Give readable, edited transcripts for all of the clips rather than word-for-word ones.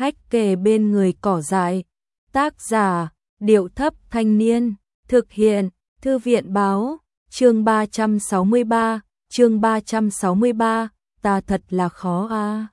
hách kề bên người cỏ dại. Tác giả, Điệu Thấp Thanh Niên. Thực hiện, Thư viện Báo. Chương 363, ta thật là khó a.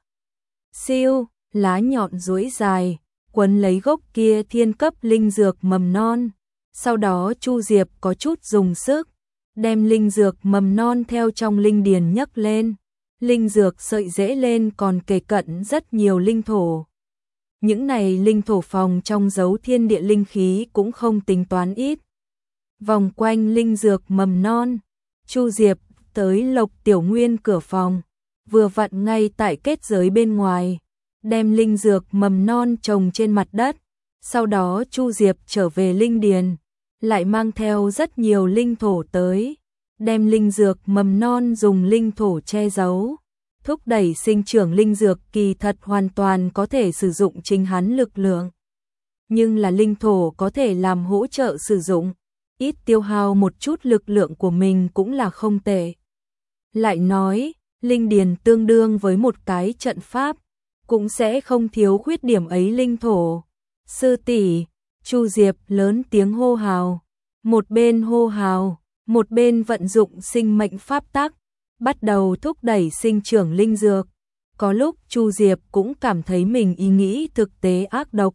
Siêu, lá nhọn duỗi dài, quấn lấy gốc kia thiên cấp linh dược mầm non. Sau đó Chu Diệp có chút dùng sức, đem linh dược mầm non theo trong linh điền nhấc lên. Linh dược sợi rễ lên còn kề cận rất nhiều linh thổ. Những này linh thổ phòng trong dấu thiên địa linh khí cũng không tính toán ít. Vòng quanh linh dược mầm non, Chu Diệp tới Lộc Tiểu Nguyên cửa phòng, vừa vặn ngay tại kết giới bên ngoài, đem linh dược mầm non trồng trên mặt đất. Sau đó Chu Diệp trở về linh điền, lại mang theo rất nhiều linh thổ tới, đem linh dược mầm non dùng linh thổ che giấu. Thúc đẩy sinh trưởng linh dược kỳ thật hoàn toàn có thể sử dụng chính hắn lực lượng. Nhưng là linh thổ có thể làm hỗ trợ sử dụng, ít tiêu hao một chút lực lượng của mình cũng là không tệ. Lại nói, linh điền tương đương với một cái trận pháp, cũng sẽ không thiếu khuyết điểm ấy linh thổ. Sư tỷ, Chu Diệp lớn tiếng hô hào, một bên hô hào, một bên vận dụng sinh mệnh pháp tắc, bắt đầu thúc đẩy sinh trưởng linh dược. Có lúc Chu Diệp cũng cảm thấy mình ý nghĩ thực tế ác độc.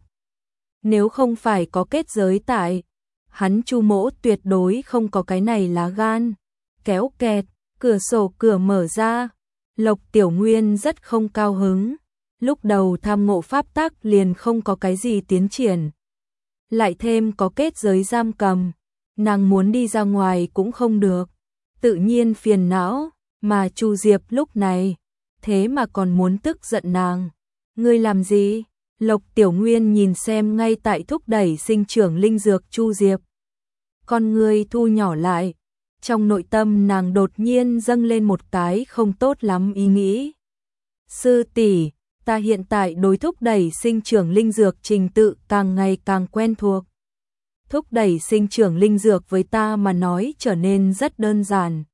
Nếu không phải có kết giới tại, hắn Chu Mỗ tuyệt đối không có cái này lá gan. Kéo kẹt, cửa sổ cửa mở ra, Lộc Tiểu Nguyên rất không cao hứng. Lúc đầu tham ngộ pháp tắc liền không có cái gì tiến triển. Lại thêm có kết giới giam cầm, nàng muốn đi ra ngoài cũng không được. Tự nhiên phiền não, mà Chu Diệp lúc này, thế mà còn muốn tức giận nàng. Ngươi làm gì? Lộc Tiểu Nguyên nhìn xem ngay tại thúc đẩy sinh trưởng linh dược Chu Diệp. Con ngươi thu nhỏ lại, trong nội tâm nàng đột nhiên dâng lên một cái không tốt lắm ý nghĩ. Sư tỷ, ta hiện tại đối thúc đẩy sinh trưởng linh dược trình tự càng ngày càng quen thuộc. Thúc đẩy sinh trưởng linh dược với ta mà nói trở nên rất đơn giản.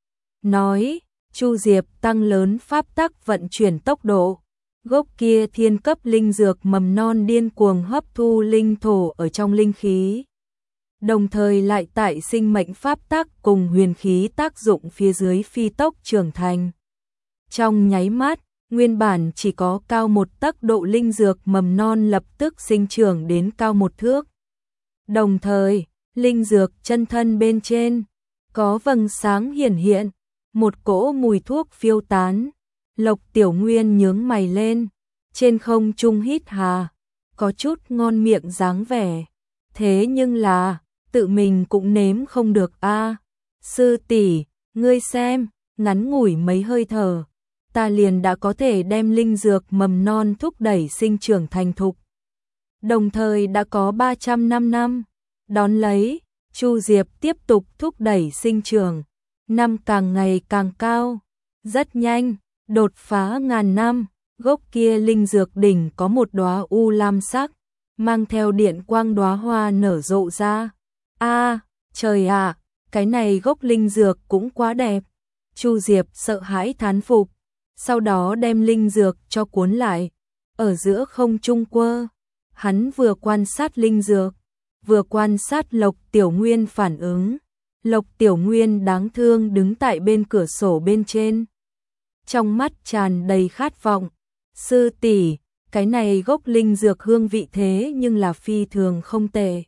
Nói, Chu Diệp tăng lớn pháp tắc vận chuyển tốc độ. Gốc kia thiên cấp linh dược mầm non điên cuồng hấp thu linh thổ ở trong linh khí. Đồng thời lại tại sinh mệnh pháp tắc cùng huyền khí tác dụng phía dưới phi tốc trưởng thành. Trong nháy mắt, nguyên bản chỉ có cao 1 tấc độ linh dược mầm non lập tức sinh trưởng đến cao 1 thước. Đồng thời, linh dược chân thân bên trên, có vầng sáng hiển hiện, một cỗ mùi thuốc phiêu tán. Lộc Tiểu Nguyên nhướng mày lên, trên không trung hít hà, có chút ngon miệng dáng vẻ. Thế nhưng là, tự mình cũng nếm không được a. Sư tỷ, ngươi xem, ngắn ngủi mấy hơi thở, ta liền đã có thể đem linh dược mầm non thúc đẩy sinh trưởng thành thục. Đồng thời đã có 305 năm, đón lấy, Chu Diệp tiếp tục thúc đẩy sinh trưởng, năm càng ngày càng cao, rất nhanh, đột phá ngàn năm. Gốc kia linh dược đỉnh có một đóa u lam sắc, mang theo điện quang đóa hoa nở rộ ra. A, trời ạ, cái này gốc linh dược cũng quá đẹp. Chu Diệp sợ hãi thán phục, sau đó đem linh dược cho cuốn lại, ở giữa không trung quơ. Hắn vừa quan sát linh dược, vừa quan sát Lộc Tiểu Nguyên phản ứng. Lộc Tiểu Nguyên đáng thương đứng tại bên cửa sổ bên trên, trong mắt tràn đầy khát vọng. Sư tỷ, cái này gốc linh dược hương vị thế nhưng là phi thường không tệ.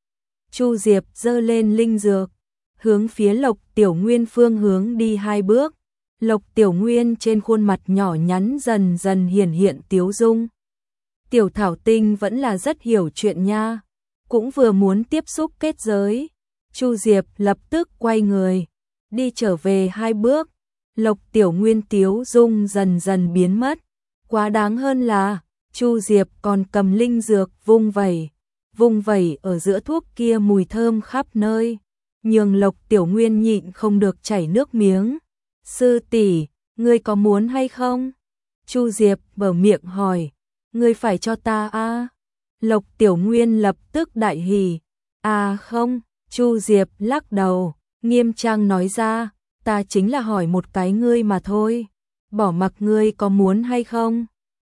Chu Diệp giơ lên linh dược, hướng phía Lộc Tiểu Nguyên phương hướng đi 2 bước. Lộc Tiểu Nguyên trên khuôn mặt nhỏ nhắn dần dần hiển hiện tiếu dung. Tiểu Thảo Tinh vẫn là rất hiểu chuyện nha, cũng vừa muốn tiếp xúc kết giới. Chu Diệp lập tức quay người, đi trở về 2 bước. Lộc Tiểu Nguyên tiếu dung dần dần biến mất. Quá đáng hơn là, Chu Diệp còn cầm linh dược vung vẩy ở giữa thuốc kia mùi thơm khắp nơi, nhường Lộc Tiểu Nguyên nhịn không được chảy nước miếng. Sư tỷ, ngươi có muốn hay không? Chu Diệp mở miệng hỏi. Ngươi phải cho ta a? Lộc Tiểu Nguyên lập tức đại hỉ. À không, Chu Diệp lắc đầu, nghiêm trang nói ra, ta chính là hỏi một cái ngươi mà thôi, bỏ mặc ngươi có muốn hay không.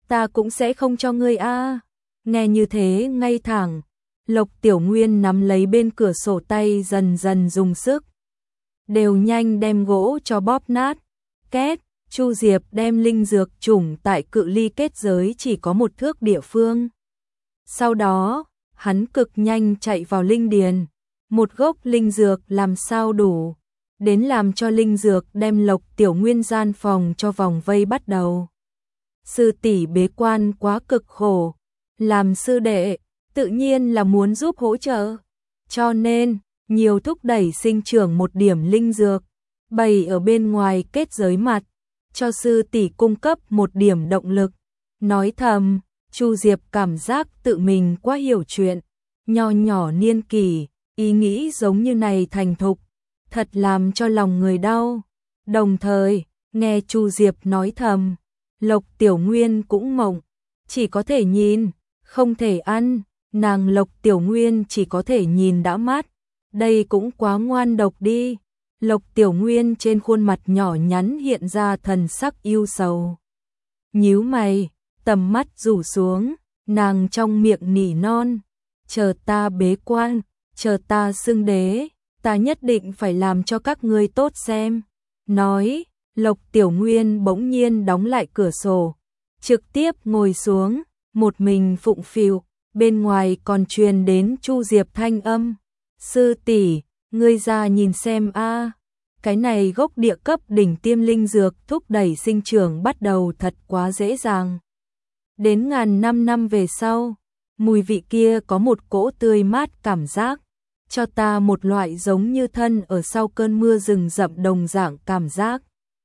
ta cũng sẽ không cho ngươi a. Nghe như thế ngay thẳng, Lộc Tiểu Nguyên nắm lấy bên cửa sổ tay dần dần dùng sức. Đều nhanh đem gỗ cho bóp nát. Két, Chu Diệp đem linh dược trùng tại cự ly kết giới chỉ có 1 thước địa phương. Sau đó, hắn cực nhanh chạy vào linh điền. Một gốc linh dược làm sao đủ, đến làm cho linh dược đem Lộc Tiểu Nguyên gian phòng cho vòng vây bắt đầu. Sư tỷ bế quan quá cực khổ, làm sư đệ, tự nhiên là muốn giúp hỗ trợ. Cho nên, nhiều thúc đẩy sinh trưởng một điểm linh dược, bày ở bên ngoài kết giới mặt, cho sư tỷ cung cấp một điểm động lực. Nói thầm, Chu Diệp cảm giác tự mình quá hiểu chuyện, nho nhỏ niên kỷ, ý nghĩ giống như này thành thục, thật làm cho lòng người đau. Đồng thời, nghe Chu Diệp nói thầm, Lộc Tiểu Nguyên cũng mộng, chỉ có thể nhìn, không thể ăn, nàng Lộc Tiểu Nguyên chỉ có thể nhìn đã mát, đây cũng quá ngoan độc đi. Lộc Tiểu Nguyên trên khuôn mặt nhỏ nhắn hiện ra thần sắc yêu sầu. Nhíu mày, tầm mắt rủ xuống, nàng trong miệng nỉ non, chờ ta bế quan, chờ ta xưng đế, ta nhất định phải làm cho các ngươi tốt xem. Nói, Lộc Tiểu Nguyên bỗng nhiên đóng lại cửa sổ, trực tiếp ngồi xuống, một mình phụng phịu, bên ngoài còn truyền đến Chu Diệp thanh âm. Sư tỷ, ngươi ra nhìn xem a, cái này gốc địa cấp đỉnh tiêm linh dược thúc đẩy sinh trưởng bắt đầu thật quá dễ dàng. Đến ngàn năm về sau, mùi vị kia có một cỗ tươi mát cảm giác, cho ta một loại giống như thân ở sau cơn mưa rừng rậm đồng dạng cảm giác.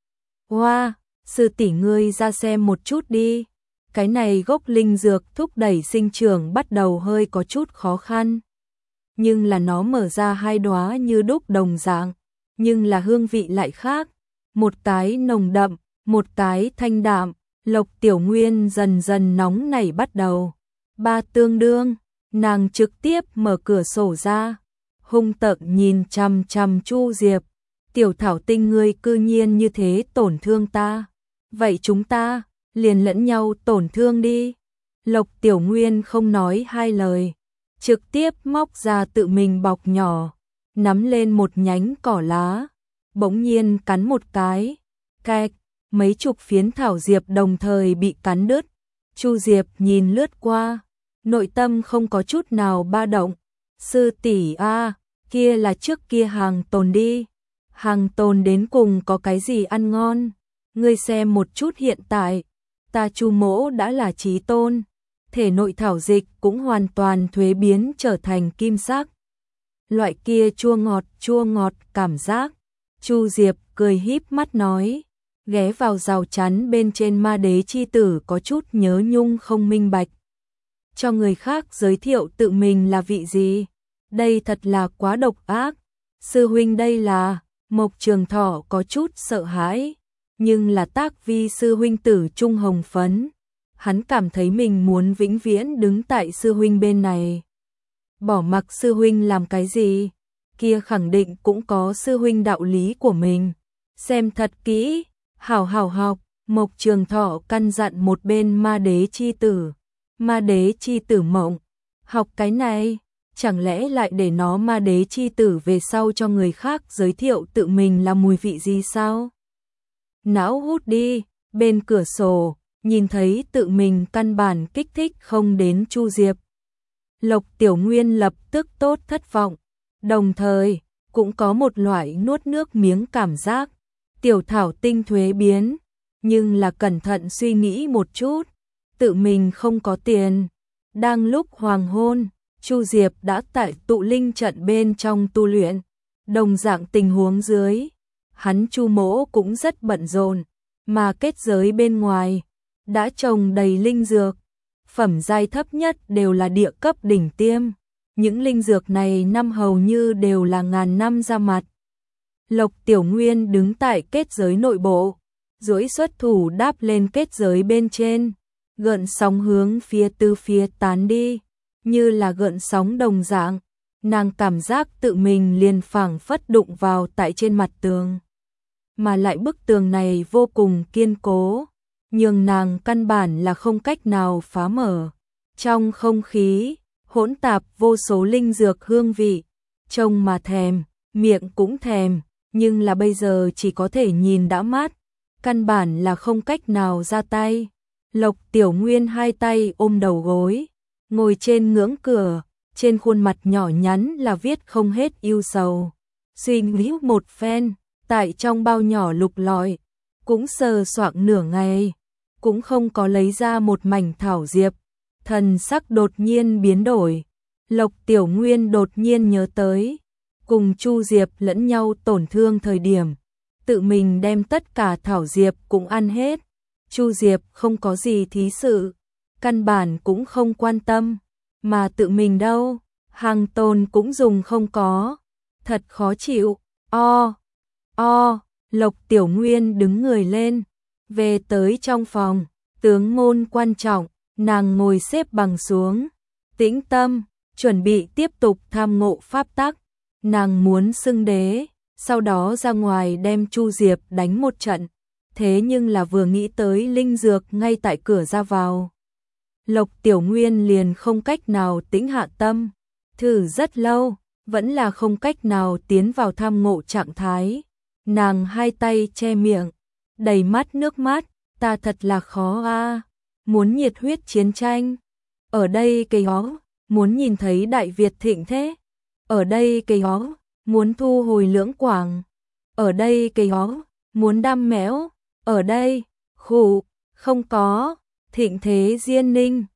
Hoa, sư tỷ ngươi ra xem một chút đi, cái này gốc linh dược thúc đẩy sinh trưởng bắt đầu hơi có chút khó khăn. Nhưng là nó mở ra 2 đóa như đúc đồng dạng, nhưng là hương vị lại khác, một cái nồng đậm, một cái thanh đạm. Lộc Tiểu Nguyên dần dần nóng nảy bắt đầu. 3 tương đương, nàng trực tiếp mở cửa sổ ra, hung tợn nhìn chằm chằm Chu Diệp. Tiểu Thảo Tinh ngươi cư nhiên như thế tổn thương ta, vậy chúng ta liền lẫn nhau tổn thương đi. Lộc Tiểu Nguyên không nói 2 lời, trực tiếp móc ra tự mình bọc nhỏ, nắm lên một nhánh cỏ lá, bỗng nhiên cắn một cái, kẹt, mấy chục phiến thảo diệp đồng thời bị cắn đứt. Chu Diệp nhìn lướt qua, nội tâm không có chút nào ba động. Sư tỷ a, kia là trước kia hàng tồn đi, hàng tồn đến cùng có cái gì ăn ngon, ngươi xem một chút hiện tại, ta Chu mỗ đã là chí tôn, thể nội thảo dịch cũng hoàn toàn thuế biến trở thành kim sắc. Loại kia chua ngọt cảm giác. Chu Diệp cười híp mắt nói, ghé vào rào chắn bên trên ma đế chi tử có chút nhớ nhung không minh bạch. Cho người khác giới thiệu tự mình là vị gì, đây thật là quá độc ác. Sư huynh đây là, Mộc Trường Thọ có chút sợ hãi, nhưng là Tác Vi sư huynh tử trung hồng phấn. Hắn cảm thấy mình muốn vĩnh viễn đứng tại sư huynh bên này. Bỏ mặc sư huynh làm cái gì, kia khẳng định cũng có sư huynh đạo lý của mình. Xem thật kỹ, hảo hảo học, Mộc Trường Thọ căn dặn một bên ma đế chi tử. Ma đế chi tử mộng, học cái này, chẳng lẽ lại để nó ma đế chi tử về sau cho người khác giới thiệu tự mình là mùi vị gì sao? Não hút đi, bên cửa sổ, nhìn thấy tự mình căn bản kích thích không đến Chu Diệp. Lộc Tiểu Nguyên lập tức tốt thất vọng, đồng thời cũng có một loại nuốt nước miếng cảm giác. Tiểu Thảo Tinh thuế biến, nhưng là cẩn thận suy nghĩ một chút, tự mình không có tiền. Đang lúc hoàng hôn, Chu Diệp đã tại tụ linh trận bên trong tu luyện. Đồng dạng tình huống dưới, hắn Chu mỗ cũng rất bận rộn, mà kết giới bên ngoài đã trồng đầy linh dược, phẩm giai thấp nhất đều là địa cấp đỉnh tiêm. Những linh dược này năm hầu như đều là ngàn năm ra mặt. Lộc Tiểu Nguyên đứng tại kết giới nội bộ, duỗi xuất thủ đáp lên kết giới bên trên, gợn sóng hướng phía tư phía tán đi, như là gợn sóng đồng dạng. Nàng cảm giác tự mình liền phảng phất đụng vào tại trên mặt tường, mà lại bức tường này vô cùng kiên cố. nhưng nàng căn bản là không cách nào phá mở. Trong không khí, hỗn tạp vô số linh dược hương vị, trông mà thèm, miệng cũng thèm, nhưng là bây giờ chỉ có thể nhìn đã mát, căn bản là không cách nào ra tay. Lộc Tiểu Nguyên hai tay ôm đầu gối, ngồi trên ngưỡng cửa, trên khuôn mặt nhỏ nhắn là viết không hết ưu sầu. Suy nghĩ một phen, tại trong bao nhỏ lục lọi, cũng sờ soạng nửa ngày, cũng không có lấy ra một mảnh thảo diệp. Thần sắc đột nhiên biến đổi, Lộc Tiểu Nguyên đột nhiên nhớ tới, cùng Chu Diệp lẫn nhau tổn thương thời điểm, tự mình đem tất cả thảo diệp cũng ăn hết. Chu Diệp không có gì thí sự, căn bản cũng không quan tâm, mà tự mình đâu, Hàng Tôn cũng dùng không có, thật khó chịu. Lộc Tiểu Nguyên đứng người lên, về tới trong phòng, tướng môn quan trọng, nàng ngồi xếp bằng xuống, tĩnh tâm, chuẩn bị tiếp tục tham ngộ pháp tắc. Nàng muốn xưng đế, sau đó ra ngoài đem Chu Diệp đánh một trận. Thế nhưng là vừa nghĩ tới linh dược ngay tại cửa ra vào, Lộc Tiểu Nguyên liền không cách nào tĩnh hạ tâm, thử rất lâu, vẫn là không cách nào tiến vào tham ngộ trạng thái. Nàng hai tay che miệng, đầy mắt nước mắt, ta thật là khó a, muốn nhiệt huyết chiến tranh, ở đây cây ó, muốn nhìn thấy Đại Việt thịnh thế, ở đây cây ó, muốn thu hồi Lưỡng Quảng, ở đây cây ó, muốn đam mẽo, ở đây, khủ, không có, thịnh thế Diên Ninh.